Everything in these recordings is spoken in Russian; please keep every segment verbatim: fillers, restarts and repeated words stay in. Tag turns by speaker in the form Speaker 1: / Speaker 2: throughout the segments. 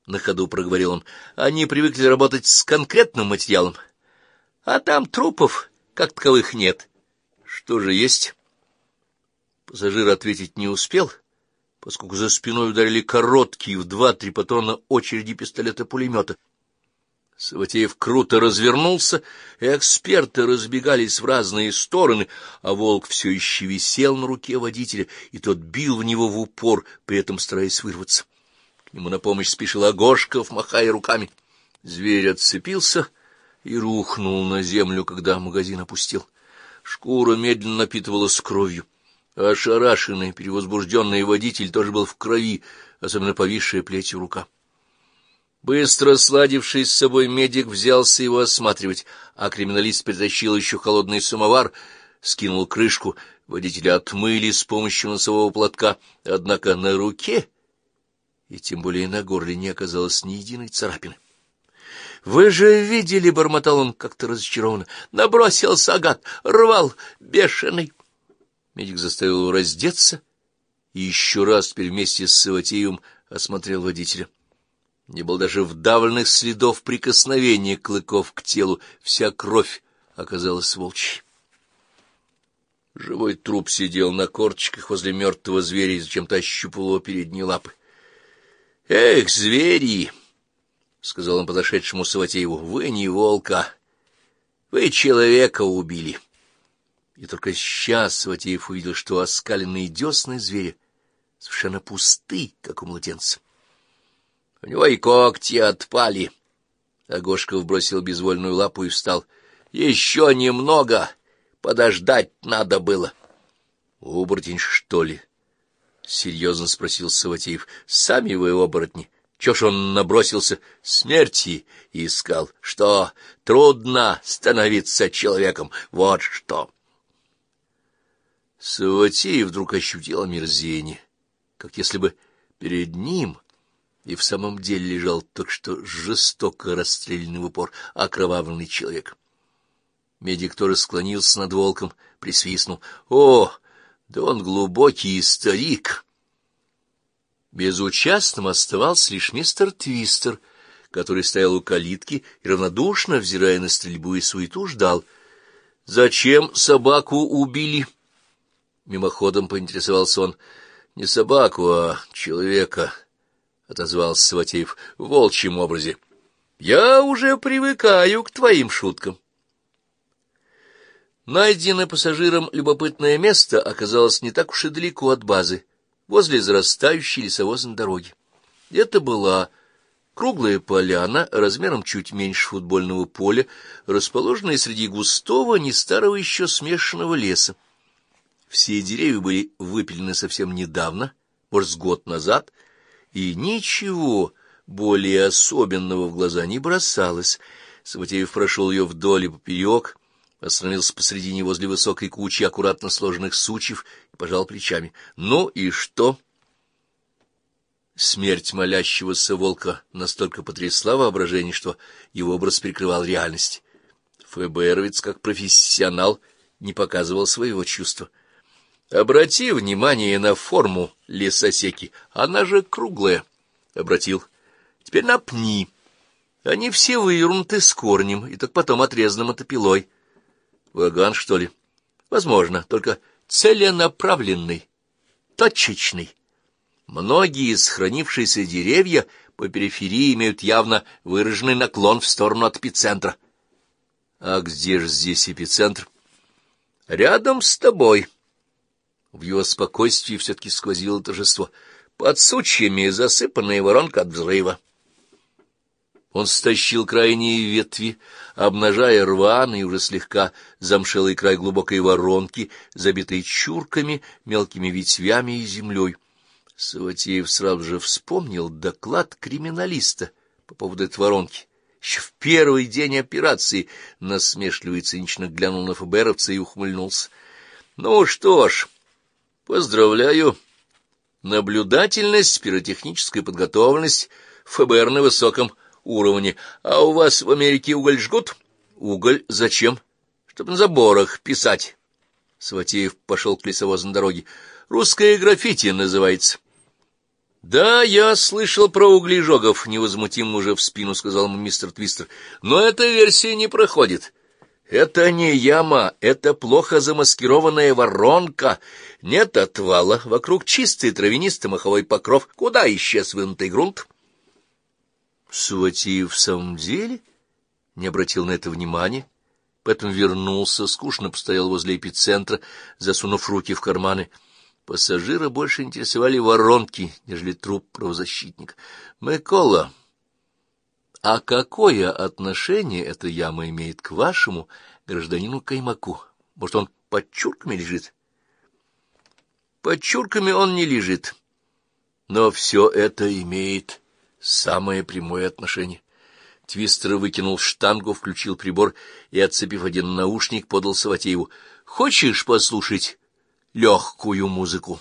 Speaker 1: — на ходу проговорил он. — Они привыкли работать с конкретным материалом, а там трупов как таковых нет. — Что же есть? Пассажир ответить не успел, поскольку за спиной ударили короткие в два-три патрона очереди пистолета-пулемета. Саватеев круто развернулся, и эксперты разбегались в разные стороны, а волк все еще висел на руке водителя, и тот бил в него в упор, при этом стараясь вырваться. К нему на помощь спешил Агошков, махая руками. Зверь отцепился и рухнул на землю, когда магазин опустил. Шкура медленно напитывалась кровью. Ошарашенный, перевозбужденный водитель тоже был в крови, особенно повисшая плетью рука. Быстро сладившись с собой, медик взялся его осматривать, а криминалист притащил еще холодный самовар, скинул крышку, водителя отмыли с помощью носового платка, однако на руке, и тем более на горле, не оказалось ни единой царапины. — Вы же видели, — бормотал он как-то разочарованно, — набросился гад, рвал, бешеный. Медик заставил его раздеться и еще раз теперь вместе с Саватеевым осмотрел водителя. Не было даже вдавленных следов прикосновения клыков к телу, вся кровь оказалась волчьей. Живой труп сидел на корточках возле мертвого зверя и зачем-то ощупывал его передние лапы. — Эх, звери! — сказал он подошедшему Саватееву. — Вы не волка, вы человека убили. И только сейчас Саватеев увидел, что оскаленные десны зверя совершенно пусты, как у младенца. — У него и когти отпали. Агошков бросил безвольную лапу и встал. — Еще немного подождать надо было. — Оборотень, что ли? — серьезно спросил Саватеев. — Сами вы оборотни. Чё ж он набросился? Смерти искал. Что, трудно становиться человеком? Вот что. Саватеев вдруг ощутил омерзение, как если бы перед ним и в самом деле лежал только что жестоко расстрелянный в упор окровавленный человек. Медик тоже склонился над волком, присвистнул. — О, да он глубокий старик! Безучастным оставался лишь мистер Твистер, который стоял у калитки и, равнодушно взирая на стрельбу и суету, ждал. — Зачем собаку убили? Мимоходом поинтересовался он. — Не собаку, а человека, — отозвался Саватеев, — в волчьем образе. — Я уже привыкаю к твоим шуткам. Найденное пассажиром любопытное место оказалось не так уж и далеко от базы, возле зарастающей лесовозной дороги. Это была круглая поляна, размером чуть меньше футбольного поля, расположенная среди густого, не старого еще смешанного леса. Все деревья были выпилены совсем недавно, может, с год назад, и ничего более особенного в глаза не бросалось. Саватеев прошел ее вдоль и поперек, остановился посредине возле высокой кучи аккуратно сложенных сучьев и пожал плечами. — Ну и что? Смерть молящегося волка настолько потрясла воображение, что его образ прикрывал реальность. ФБРовец, как профессионал, не показывал своего чувства. — Обрати внимание на форму лесосеки, она же круглая. — Обратил. — Теперь напни. Они все вывернуты с корнем и так потом отрезаны мотопилой. Ваган, что ли? Возможно, только целенаправленный, точечный. Многие из сохранившиеся деревья по периферии имеют явно выраженный наклон в сторону от эпицентра. А где же здесь эпицентр? Рядом с тобой. В его спокойствии все-таки сквозило торжество. Под сучьями засыпанная воронка от взрыва. Он стащил крайние ветви, обнажая рваный, уже слегка замшелый край глубокой воронки, забитой чурками, мелкими ветвями и землей. Саватеев сразу же вспомнил доклад криминалиста по поводу этой воронки. Еще в первый день операции насмешливо и цинично глянул на ФБРовца и ухмыльнулся. — Ну что ж, поздравляю. Наблюдательность, пиротехническая подготовленность, ФБР на высоком уровне. А у вас в Америке уголь жгут? Уголь зачем? Чтобы на заборах писать. Саватеев пошел к лесовозной дороге. Русское граффити называется. — Да, я слышал про углежогов, — невозмутимо уже в спину сказал ему мистер Твистер, — но эта версия не проходит. Это не яма, это плохо замаскированная воронка. Нет отвала, вокруг чистый травянистый маховой покров. Куда исчез вынутый грунт? Саватеев в самом деле не обратил на это внимания, поэтому вернулся, скучно постоял возле эпицентра, засунув руки в карманы. Пассажира больше интересовали воронки, нежели труп правозащитника. — Микола, а какое отношение эта яма имеет к вашему гражданину Каймаку? Может, он под чурками лежит? — Под чурками он не лежит, но все это имеет самое прямое отношение. Твистер выкинул штангу, включил прибор и, отцепив один наушник, подал Саватееву. — Хочешь послушать легкую музыку?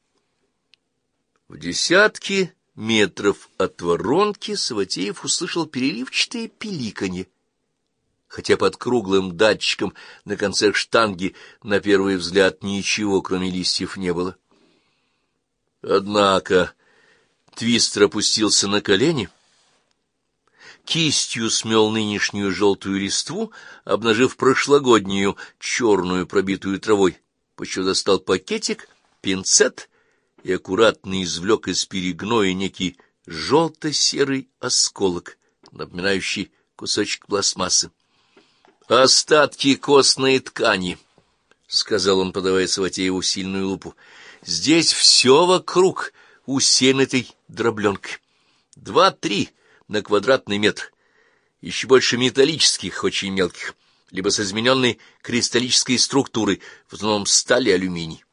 Speaker 1: В десятки метров от воронки Саватеев услышал переливчатое пиликанье, хотя под круглым датчиком на конце штанги на первый взгляд ничего, кроме листьев, не было. Однако Твистер опустился на колени, кистью смел нынешнюю желтую листву, обнажив прошлогоднюю черную, пробитую травой, после достал пакетик, пинцет и аккуратно извлек из перегноя некий желто-серый осколок, напоминающий кусочек пластмассы. — Остатки костной ткани, — сказал он, подавая Саватееву сильную лупу. — Здесь все вокруг усеяно этой дробленкой. Два-три на квадратный метр. Еще больше металлических, очень мелких, либо с измененной кристаллической структурой, в основном сталь и алюминий.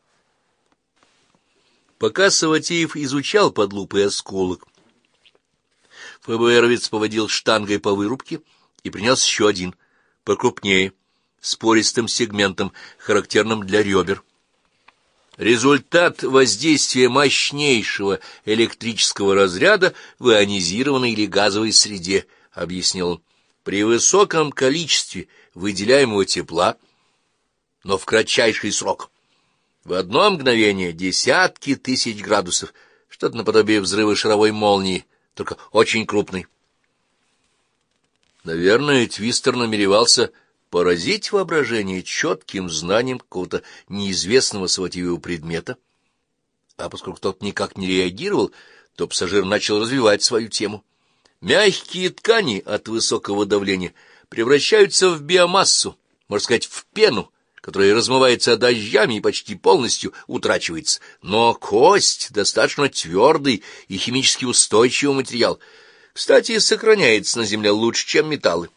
Speaker 1: Пока Саватеев изучал под лупой осколок, ФБРовец поводил штангой по вырубке и принес еще один, покрупнее, с пористым сегментом, характерным для ребер. Результат воздействия мощнейшего электрического разряда в ионизированной или газовой среде, — объяснил он. При высоком количестве выделяемого тепла, но в кратчайший срок. В одно мгновение десятки тысяч градусов, что-то наподобие взрыва шаровой молнии, только очень крупный. Наверное, Твистер намеревался поразить воображение четким знанием какого-то неизвестного Саватееву предмета, а поскольку тот никак не реагировал, то пассажир начал развивать свою тему. Мягкие ткани от высокого давления превращаются в биомассу, можно сказать, в пену, которая размывается дождями и почти полностью утрачивается. Но кость — достаточно твердый и химически устойчивый материал. Кстати, сохраняется на Земле лучше, чем металлы.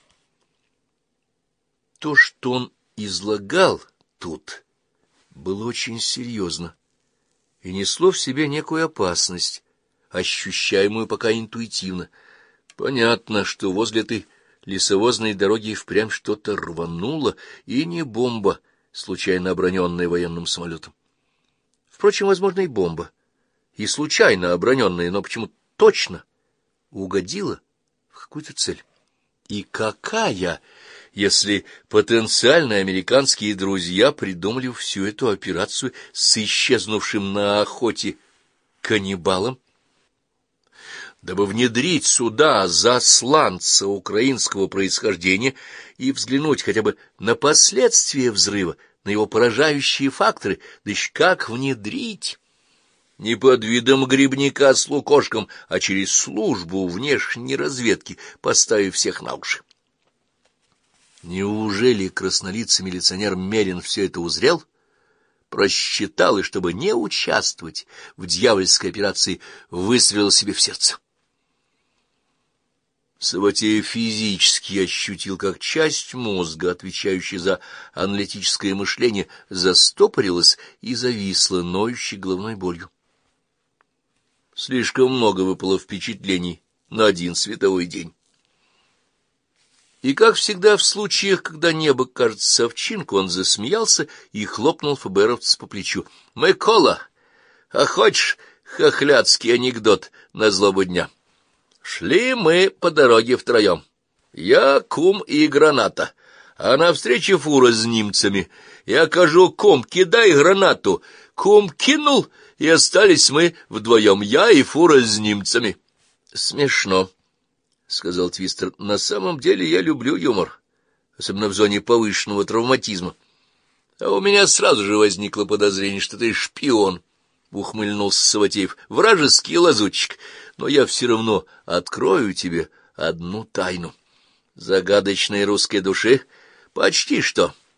Speaker 1: То, что он излагал тут, было очень серьезно и несло в себе некую опасность, ощущаемую пока интуитивно. Понятно, что возле этой лесовозной дороги впрямь что-то рвануло, и не бомба, случайно оброненная военным самолетом. Впрочем, возможно, и бомба, и случайно оброненная, но почему точно угодила в какую-то цель. И какая, если потенциальные американские друзья придумали всю эту операцию с исчезнувшим на охоте каннибалом, дабы внедрить сюда засланца украинского происхождения и взглянуть хотя бы на последствия взрыва, на его поражающие факторы, да еще как внедрить? Не под видом грибника с лукошком, а через службу внешней разведки, поставив всех на уши. Неужели краснолицый милиционер Мерин все это узрел, просчитал и, чтобы не участвовать в дьявольской операции, выстрелил себе в сердце? Саватеев физически ощутил, как часть мозга, отвечающая за аналитическое мышление, застопорилась и зависла ноющей головной болью. Слишком много выпало впечатлений на один световой день. И, как всегда в случаях, когда небо кажется совчинку, он засмеялся и хлопнул ФБРовца по плечу. — Микола, а хочешь хохлядский анекдот на злобу дня? Шли мы по дороге втроем. Я, кум и граната, а навстречу фура с немцами. Я кажу: кум, кидай гранату. Кум кинул и остались мы вдвоем, я и фура с немцами. — Смешно, — сказал Твистер. — На самом деле я люблю юмор, особенно в зоне повышенного травматизма. — А у меня сразу же возникло подозрение, что ты шпион, — ухмыльнулся Саватеев, — вражеский лазутчик. Но я все равно открою тебе одну тайну. Загадочной русской души почти что.